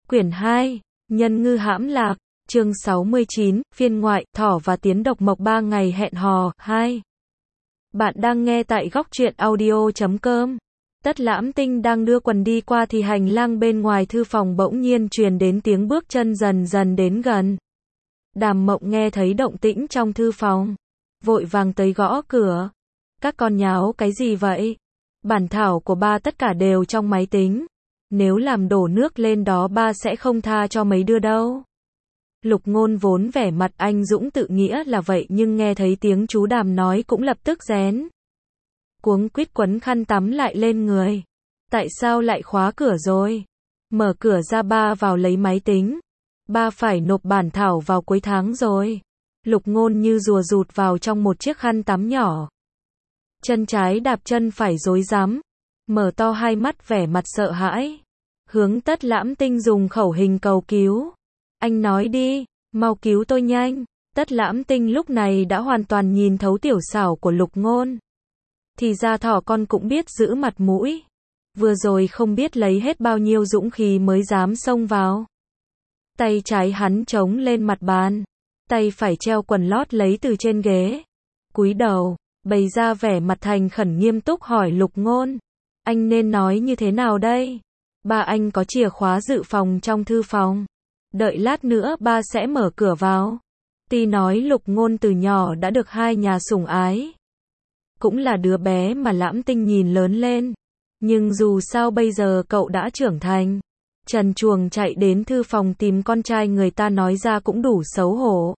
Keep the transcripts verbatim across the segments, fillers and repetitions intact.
Quyển hai, Nhân ngư hãm lạc, chương sáu mươi chín, phiên ngoại, thỏ và tiến độc mộc ba ngày hẹn hò, hai. Bạn đang nghe tại góc truyện audio chấm com. Tất Lãm Tinh đang đưa quần đi qua thì hành lang bên ngoài thư phòng bỗng nhiên truyền đến tiếng bước chân dần dần đến gần. Đàm Mộng nghe thấy động tĩnh trong thư phòng, vội vàng tới gõ cửa. Các con nháo cái gì vậy? Bản thảo của ba tất cả đều trong máy tính. Nếu làm đổ nước lên đó ba sẽ không tha cho mấy đứa đâu. Lục Ngôn vốn vẻ mặt anh dũng tự nghĩa là vậy nhưng nghe thấy tiếng chú Đàm nói cũng lập tức rén. Cuống quýt quấn khăn tắm lại lên người. Tại sao lại khóa cửa rồi? Mở cửa ra ba vào lấy máy tính. Ba phải nộp bản thảo vào cuối tháng rồi. Lục Ngôn như rùa rụt vào trong một chiếc khăn tắm nhỏ. Chân trái đạp chân phải rối rắm. Mở to hai mắt vẻ mặt sợ hãi. Hướng Tất Lãm Tinh dùng khẩu hình cầu cứu. Anh nói đi, mau cứu tôi nhanh. Tất Lãm Tinh lúc này đã hoàn toàn nhìn thấu tiểu xảo của Lục Ngôn. Thì ra thỏ con cũng biết giữ mặt mũi. Vừa rồi không biết lấy hết bao nhiêu dũng khí mới dám xông vào. Tay trái hắn chống lên mặt bàn. Tay phải treo quần lót lấy từ trên ghế. Cúi đầu, bày ra vẻ mặt thành khẩn nghiêm túc hỏi Lục Ngôn. Anh nên nói như thế nào đây? Ba anh có chìa khóa dự phòng trong thư phòng. Đợi lát nữa ba sẽ mở cửa vào. Tuy nói Lục Ngôn từ nhỏ đã được hai nhà sủng ái. Cũng là đứa bé mà Lãm Tinh nhìn lớn lên. Nhưng dù sao bây giờ cậu đã trưởng thành. Trần truồng chạy đến thư phòng tìm con trai người ta nói ra cũng đủ xấu hổ.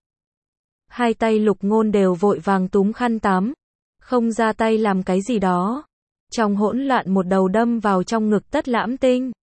Hai tay Lục Ngôn đều vội vàng túm khăn tắm. Không ra tay làm cái gì đó. Trong hỗn loạn một đầu đâm vào trong ngực Tất Lãm Tinh.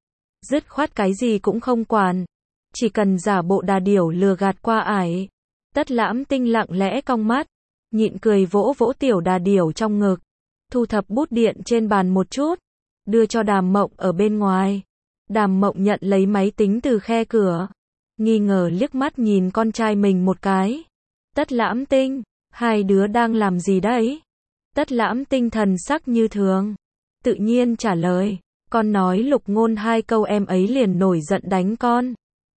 Dứt khoát cái gì cũng không quản. Chỉ cần giả bộ đà điểu lừa gạt qua ải. Tất Lãm Tinh lặng lẽ cong mắt. Nhịn cười vỗ vỗ tiểu đà điểu trong ngực. Thu thập bút điện trên bàn một chút. Đưa cho Đàm Mộng ở bên ngoài. Đàm Mộng nhận lấy máy tính từ khe cửa. Nghi ngờ liếc mắt nhìn con trai mình một cái. Tất Lãm Tinh, hai đứa đang làm gì đấy? Tất Lãm Tinh thần sắc như thường. Tự nhiên trả lời. Con nói Lục Ngôn hai câu em ấy liền nổi giận đánh con.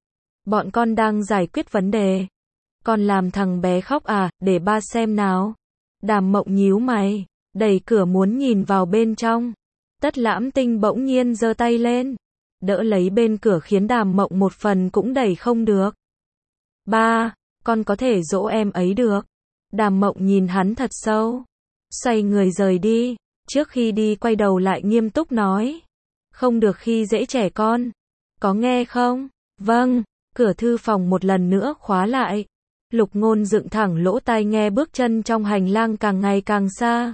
Bọn con đang giải quyết vấn đề. Con làm thằng bé khóc à, để ba xem nào. Đàm Mộng nhíu mày, đẩy cửa muốn nhìn vào bên trong. Tất Lãm Tinh bỗng nhiên giơ tay lên. Đỡ lấy bên cửa khiến Đàm Mộng một phần cũng đẩy không được. Ba, con có thể dỗ em ấy được. Đàm Mộng nhìn hắn thật sâu. Xoay người rời đi. Trước khi đi quay đầu lại nghiêm túc nói. Không được khi dễ trẻ con. Có nghe không? Vâng. Cửa thư phòng một lần nữa khóa lại. Lục Ngôn dựng thẳng lỗ tai nghe bước chân trong hành lang càng ngày càng xa.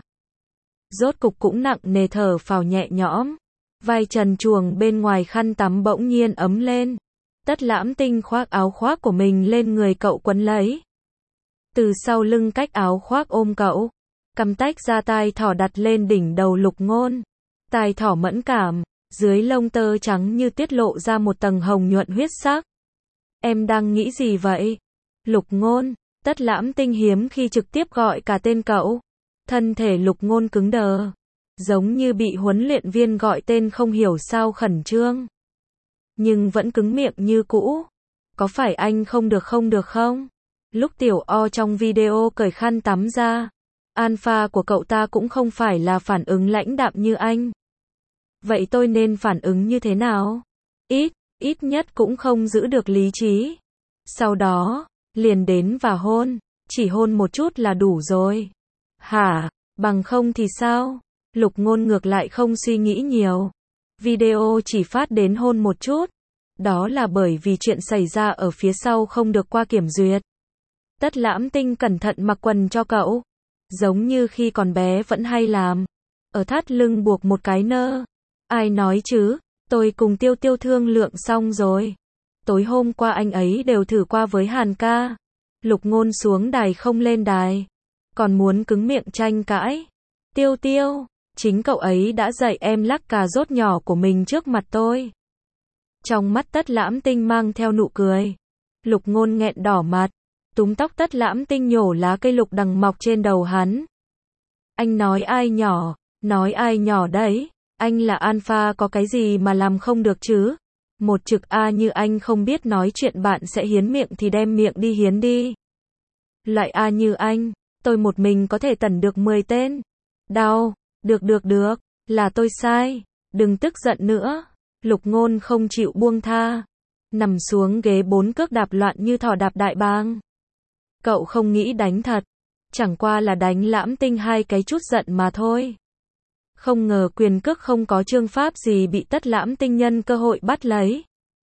Rốt cục cũng nặng nề thở phào nhẹ nhõm. Vai trần truồng bên ngoài khăn tắm bỗng nhiên ấm lên. Tất Lãm Tinh khoác áo khoác của mình lên người cậu quấn lấy. Từ sau lưng cách áo khoác ôm cậu. Cầm tách ra tai thỏ đặt lên đỉnh đầu Lục Ngôn. Tai thỏ mẫn cảm, dưới lông tơ trắng như tiết lộ ra một tầng hồng nhuận huyết sắc. Em đang nghĩ gì vậy? Lục Ngôn. Tất Lãm Tinh hiếm khi trực tiếp gọi cả tên cậu. Thân thể Lục Ngôn cứng đờ. Giống như bị huấn luyện viên gọi tên không hiểu sao khẩn trương. Nhưng vẫn cứng miệng như cũ. Có phải anh không được không được không? Lúc Tiểu O trong video cởi khăn tắm ra. Alpha của cậu ta cũng không phải là phản ứng lãnh đạm như anh. Vậy tôi nên phản ứng như thế nào? Ít, ít nhất cũng không giữ được lý trí. Sau đó, liền đến và hôn. Chỉ hôn một chút là đủ rồi. Hả? Bằng không thì sao? Lục Ngôn ngược lại không suy nghĩ nhiều. Video chỉ phát đến hôn một chút. Đó là bởi vì chuyện xảy ra ở phía sau không được qua kiểm duyệt. Tất Lãm Tinh cẩn thận mặc quần cho cậu. Giống như khi còn bé vẫn hay làm. Ở thắt lưng buộc một cái nơ. Ai nói chứ, tôi cùng Tiêu Tiêu thương lượng xong rồi. Tối hôm qua anh ấy đều thử qua với Hàn ca. Lục Ngôn xuống đài không lên đài. Còn muốn cứng miệng tranh cãi. Tiêu Tiêu, chính cậu ấy đã dạy em lắc cà rốt nhỏ của mình trước mặt tôi. Trong mắt Tất Lãm Tinh mang theo nụ cười. Lục Ngôn nghẹn đỏ mặt. Túm tóc Tất Lãm Tinh nhổ lá cây lục đằng mọc trên đầu hắn. Anh nói ai nhỏ, nói ai nhỏ đấy, anh là alpha có cái gì mà làm không được chứ? Một trực A như anh không biết nói chuyện bạn sẽ hiến miệng thì đem miệng đi hiến đi. Loại A như anh, tôi một mình có thể tẩn được mười tên. Đau, được được được, là tôi sai, đừng tức giận nữa. Lục Ngôn không chịu buông tha. Nằm xuống ghế bốn cước đạp loạn như thỏ đạp đại bàng. Cậu không nghĩ đánh thật. Chẳng qua là đánh Lãm Tinh hai cái chút giận mà thôi. Không ngờ quyền cước không có chương pháp gì bị Tất Lãm Tinh nhân cơ hội bắt lấy.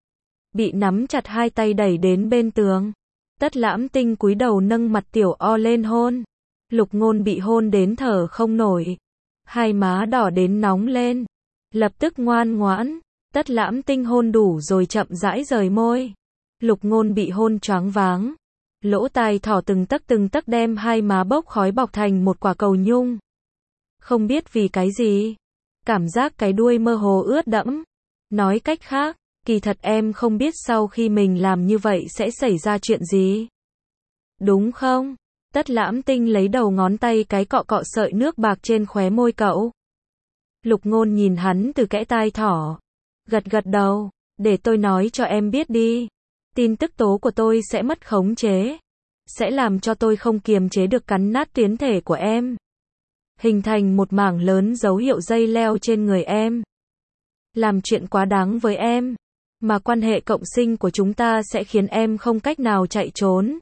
Bị nắm chặt hai tay đẩy đến bên tường. Tất Lãm Tinh cúi đầu nâng mặt tiểu o lên hôn. Lục Ngôn bị hôn đến thở không nổi. Hai má đỏ đến nóng lên. Lập tức ngoan ngoãn. Tất Lãm Tinh hôn đủ rồi chậm rãi rời môi. Lục Ngôn bị hôn choáng váng. Lỗ tai thỏ từng tấc từng tấc đem hai má bốc khói bọc thành một quả cầu nhung. Không biết vì cái gì. Cảm giác cái đuôi mơ hồ ướt đẫm. Nói cách khác, kỳ thật em không biết sau khi mình làm như vậy sẽ xảy ra chuyện gì. Đúng không? Tất Lãm Tinh lấy đầu ngón tay cái cọ cọ sợi nước bạc trên khóe môi cậu. Lục Ngôn nhìn hắn từ kẽ tai thỏ. Gật gật đầu, để tôi nói cho em biết đi. Tin tức tố của tôi sẽ mất khống chế. Sẽ làm cho tôi không kiềm chế được cắn nát tuyến thể của em. Hình thành một mảng lớn dấu hiệu dây leo trên người em. Làm chuyện quá đáng với em. Mà quan hệ cộng sinh của chúng ta sẽ khiến em không cách nào chạy trốn.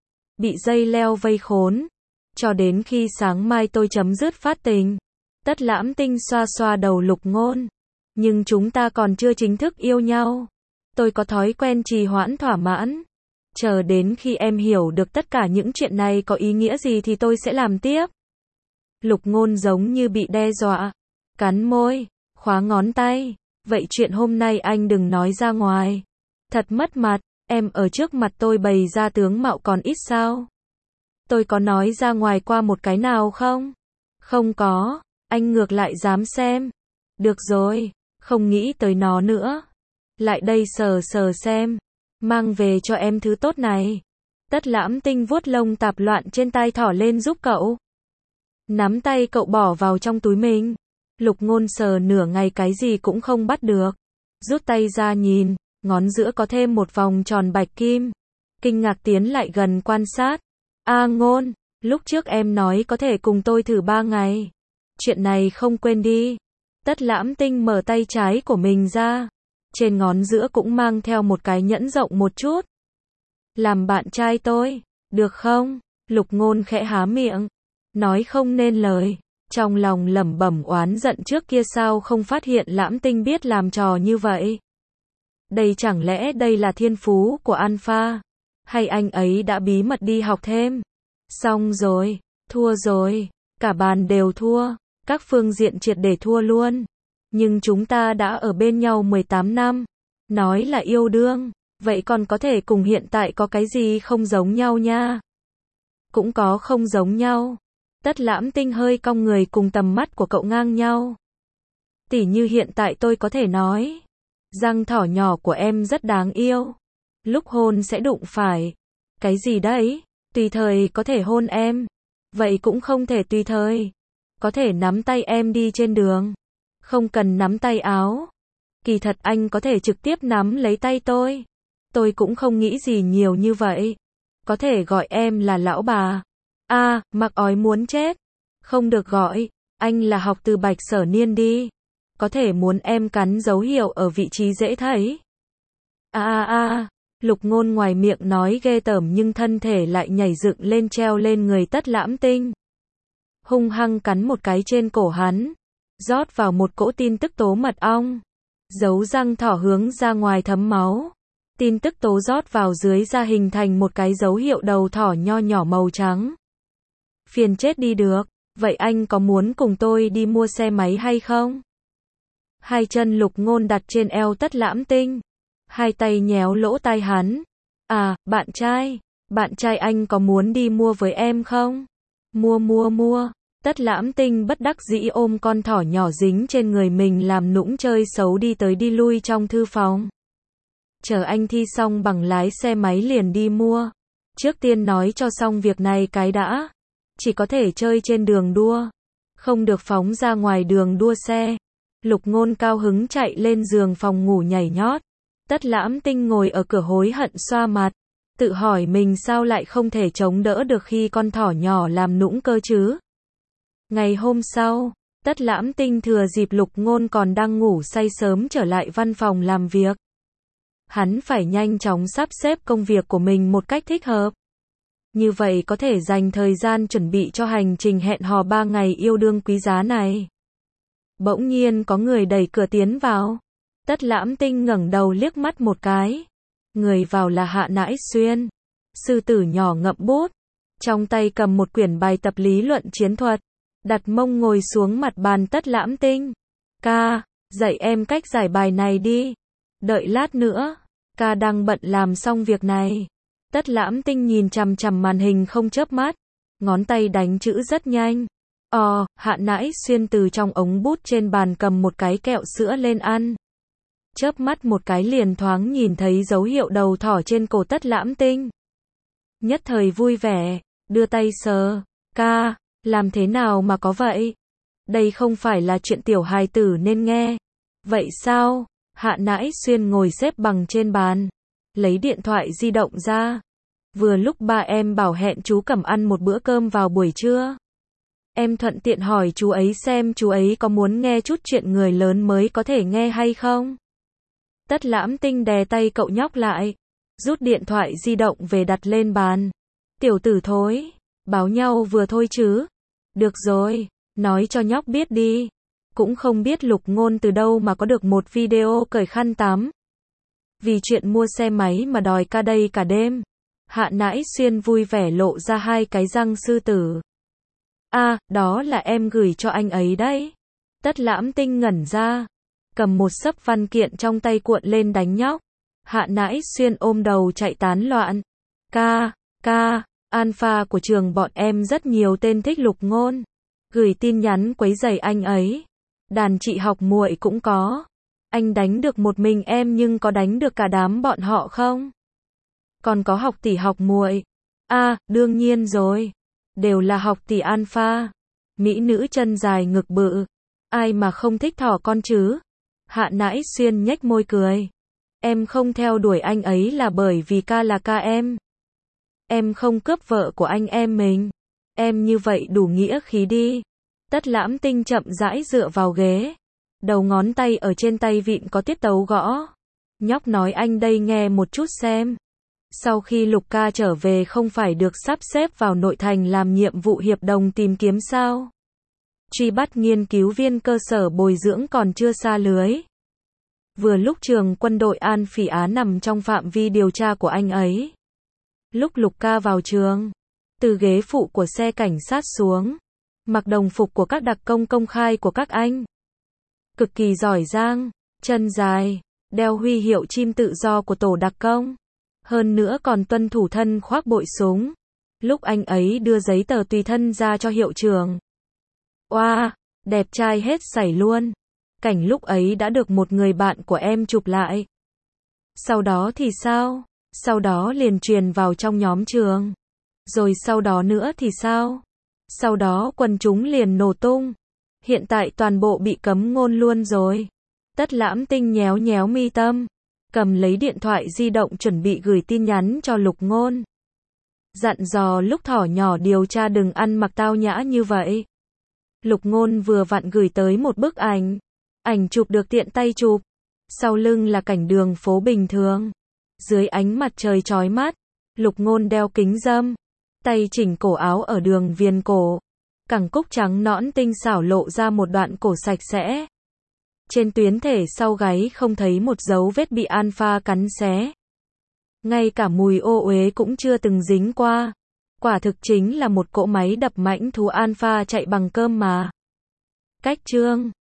Bị dây leo vây khốn. Cho đến khi sáng mai tôi chấm dứt phát tình. Tất Lãm Tinh xoa xoa đầu Lục Ngôn. Nhưng chúng ta còn chưa chính thức yêu nhau. Tôi có thói quen trì hoãn thỏa mãn. Chờ đến khi em hiểu được tất cả những chuyện này có ý nghĩa gì thì tôi sẽ làm tiếp. Lục Ngôn giống như bị đe dọa. Cắn môi, khóa ngón tay. Vậy chuyện hôm nay anh đừng nói ra ngoài. Thật mất mặt, em ở trước mặt tôi bày ra tướng mạo còn ít sao? Tôi có nói ra ngoài qua một cái nào không? Không có, anh ngược lại dám xem. Được rồi, không nghĩ tới nó nữa. Lại đây sờ sờ xem. Mang về cho em thứ tốt này. Tất Lãm Tinh vuốt lông tạp loạn trên tai thỏ lên giúp cậu. Nắm tay cậu bỏ vào trong túi mình. Lục Ngôn sờ nửa ngày cái gì cũng không bắt được. Rút tay ra nhìn, ngón giữa có thêm một vòng tròn bạch kim. Kinh ngạc tiến lại gần quan sát. A Ngôn, lúc trước em nói có thể cùng tôi thử ba ngày. Chuyện này không quên đi. Tất Lãm Tinh mở tay trái của mình ra. Trên ngón giữa cũng mang theo một cái nhẫn rộng một chút. Làm bạn trai tôi, được không? Lục Ngôn khẽ há miệng. Nói không nên lời. Trong lòng lẩm bẩm oán giận trước kia sao không phát hiện Lãm Tinh biết làm trò như vậy. Đây chẳng lẽ đây là thiên phú của Alpha? Hay anh ấy đã bí mật đi học thêm? Xong rồi, thua rồi. Cả bàn đều thua. Các phương diện triệt để thua luôn. Nhưng chúng ta đã ở bên nhau mười tám năm. Nói là yêu đương. Vậy còn có thể cùng hiện tại có cái gì không giống nhau nha? Cũng có không giống nhau. Tất Lãm Tinh hơi cong người cùng tầm mắt của cậu ngang nhau. Tỉ như hiện tại tôi có thể nói. Răng thỏ nhỏ của em rất đáng yêu. Lúc hôn sẽ đụng phải. Cái gì đấy? Tùy thời có thể hôn em. Vậy cũng không thể tùy thời. Có thể nắm tay em đi trên đường. Không cần nắm tay áo. Kỳ thật anh có thể trực tiếp nắm lấy tay tôi. Tôi cũng không nghĩ gì nhiều như vậy. Có thể gọi em là lão bà. A, à, Mặc Ói muốn chết. Không được gọi. Anh là học từ Bạch Sở Niên đi. Có thể muốn em cắn dấu hiệu ở vị trí dễ thấy. A a a. Lục Ngôn ngoài miệng nói ghê tởm nhưng thân thể lại nhảy dựng lên treo lên người Tất Lãm Tinh. Hung hăng cắn một cái trên cổ hắn. Rót vào một cỗ tin tức tố mật ong. Dấu răng thỏ hướng ra ngoài thấm máu. Tin tức tố rót vào dưới da hình thành một cái dấu hiệu đầu thỏ nho nhỏ màu trắng. Phiền chết đi được. Vậy anh có muốn cùng tôi đi mua xe máy hay không? Hai chân Lục Ngôn đặt trên eo Tất Lãm Tinh. Hai tay nhéo lỗ tai hắn. À, bạn trai. Bạn trai anh có muốn đi mua với em không? Mua mua mua. Tất Lãm Tinh bất đắc dĩ ôm con thỏ nhỏ dính trên người mình làm nũng chơi xấu đi tới đi lui trong thư phòng. Chờ anh thi xong bằng lái xe máy liền đi mua. Trước tiên nói cho xong việc này cái đã. Chỉ có thể chơi trên đường đua. Không được phóng ra ngoài đường đua xe. Lục Ngôn cao hứng chạy lên giường phòng ngủ nhảy nhót. Tất Lãm Tinh ngồi ở cửa hối hận xoa mặt, tự hỏi mình sao lại không thể chống đỡ được khi con thỏ nhỏ làm nũng cơ chứ. Ngày hôm sau, Tất Lãm Tinh thừa dịp Lục Ngôn còn đang ngủ say sớm trở lại văn phòng làm việc. Hắn phải nhanh chóng sắp xếp công việc của mình một cách thích hợp. Như vậy có thể dành thời gian chuẩn bị cho hành trình hẹn hò ba ngày yêu đương quý giá này. Bỗng nhiên có người đẩy cửa tiến vào. Tất Lãm Tinh ngẩng đầu liếc mắt một cái. Người vào là Hạ Nãi Xuyên. Sư tử nhỏ ngậm bút, trong tay cầm một quyển bài tập lý luận chiến thuật. Đặt mông ngồi xuống mặt bàn Tất Lãm Tinh. Ca, dạy em cách giải bài này đi. Đợi lát nữa, ca đang bận làm xong việc này. Tất Lãm Tinh nhìn chằm chằm màn hình không chớp mắt. Ngón tay đánh chữ rất nhanh. Ồ, Hạ Nãi Xuyên từ trong ống bút trên bàn cầm một cái kẹo sữa lên ăn. Chớp mắt một cái liền thoáng nhìn thấy dấu hiệu đầu thỏ trên cổ Tất Lãm Tinh. Nhất thời vui vẻ, đưa tay sờ. Ca, làm thế nào mà có vậy? Đây không phải là chuyện tiểu hài tử nên nghe. Vậy sao? Hạ Nãi Xuyên ngồi xếp bằng trên bàn, lấy điện thoại di động ra. Vừa lúc ba em bảo hẹn chú Cẩm ăn một bữa cơm vào buổi trưa. Em thuận tiện hỏi chú ấy xem chú ấy có muốn nghe chút chuyện người lớn mới có thể nghe hay không? Tất Lãm Tinh đè tay cậu nhóc lại, rút điện thoại di động về đặt lên bàn. Tiểu tử thối, báo nhau vừa thôi chứ. Được rồi, nói cho nhóc biết đi. Cũng không biết Lục Ngôn từ đâu mà có được một video cởi khăn tắm. Vì chuyện mua xe máy mà đòi ca đây cả đêm. Hạ Nãi Xuyên vui vẻ lộ ra hai cái răng sư tử. À, đó là em gửi cho anh ấy đấy. Tất Lãm Tinh ngẩn ra, cầm một xấp văn kiện trong tay cuộn lên đánh nhóc. Hạ Nãi Xuyên ôm đầu chạy tán loạn. Ca, ca, alpha của trường bọn em rất nhiều tên thích Lục Ngôn. Gửi tin nhắn quấy rầy anh ấy. Đàn chị học muội cũng có. Anh đánh được một mình em nhưng có đánh được cả đám bọn họ không? Còn có học tỷ học muội. À, đương nhiên rồi. Đều là học tỷ alpha. Mỹ nữ chân dài ngực bự. Ai mà không thích thỏ con chứ? Hạ Nãi Xuyên nhếch môi cười. Em không theo đuổi anh ấy là bởi vì ca là ca em. Em không cướp vợ của anh em mình. Em như vậy đủ nghĩa khí đi. Tất Lãm Tinh chậm rãi dựa vào ghế. Đầu ngón tay ở trên tay vịn có tiết tấu gõ. Nhóc nói anh đây nghe một chút xem. Sau khi Lục ca trở về không phải được sắp xếp vào nội thành làm nhiệm vụ hiệp đồng tìm kiếm sao? Truy bắt nghiên cứu viên cơ sở bồi dưỡng còn chưa xa lưới. Vừa lúc trường quân đội An Phỉ Á nằm trong phạm vi điều tra của anh ấy. Lúc Lục ca vào trường, từ ghế phụ của xe cảnh sát xuống, mặc đồng phục của các đặc công công khai của các anh. Cực kỳ giỏi giang, chân dài, đeo huy hiệu chim tự do của tổ đặc công. Hơn nữa còn tuân thủ thân khoác bội súng. Lúc anh ấy đưa giấy tờ tùy thân ra cho hiệu trưởng. Oa, wow, đẹp trai hết sảy luôn. Cảnh lúc ấy đã được một người bạn của em chụp lại. Sau đó thì sao? Sau đó liền truyền vào trong nhóm trường. Rồi sau đó nữa thì sao? Sau đó quần chúng liền nổ tung. Hiện tại toàn bộ bị cấm ngôn luôn rồi. Tất Lãm Tinh nhéo nhéo mi tâm, cầm lấy điện thoại di động chuẩn bị gửi tin nhắn cho Lục Ngôn. Dặn dò lúc thỏ nhỏ điều tra đừng ăn mặc tao nhã như vậy. Lục Ngôn vừa vặn gửi tới một bức ảnh. Ảnh chụp được tiện tay chụp. Sau lưng là cảnh đường phố bình thường. Dưới ánh mặt trời chói mắt, Lục Ngôn đeo kính râm, tay chỉnh cổ áo ở đường viền cổ. Cẳng cúc trắng nõn tinh xảo lộ ra một đoạn cổ sạch sẽ. Trên tuyến thể sau gáy không thấy một dấu vết bị alpha cắn xé. Ngay cả mùi ô uế cũng chưa từng dính qua. Quả thực chính là một cỗ máy đập mãnh thú alpha chạy bằng cơm mà. Cách chương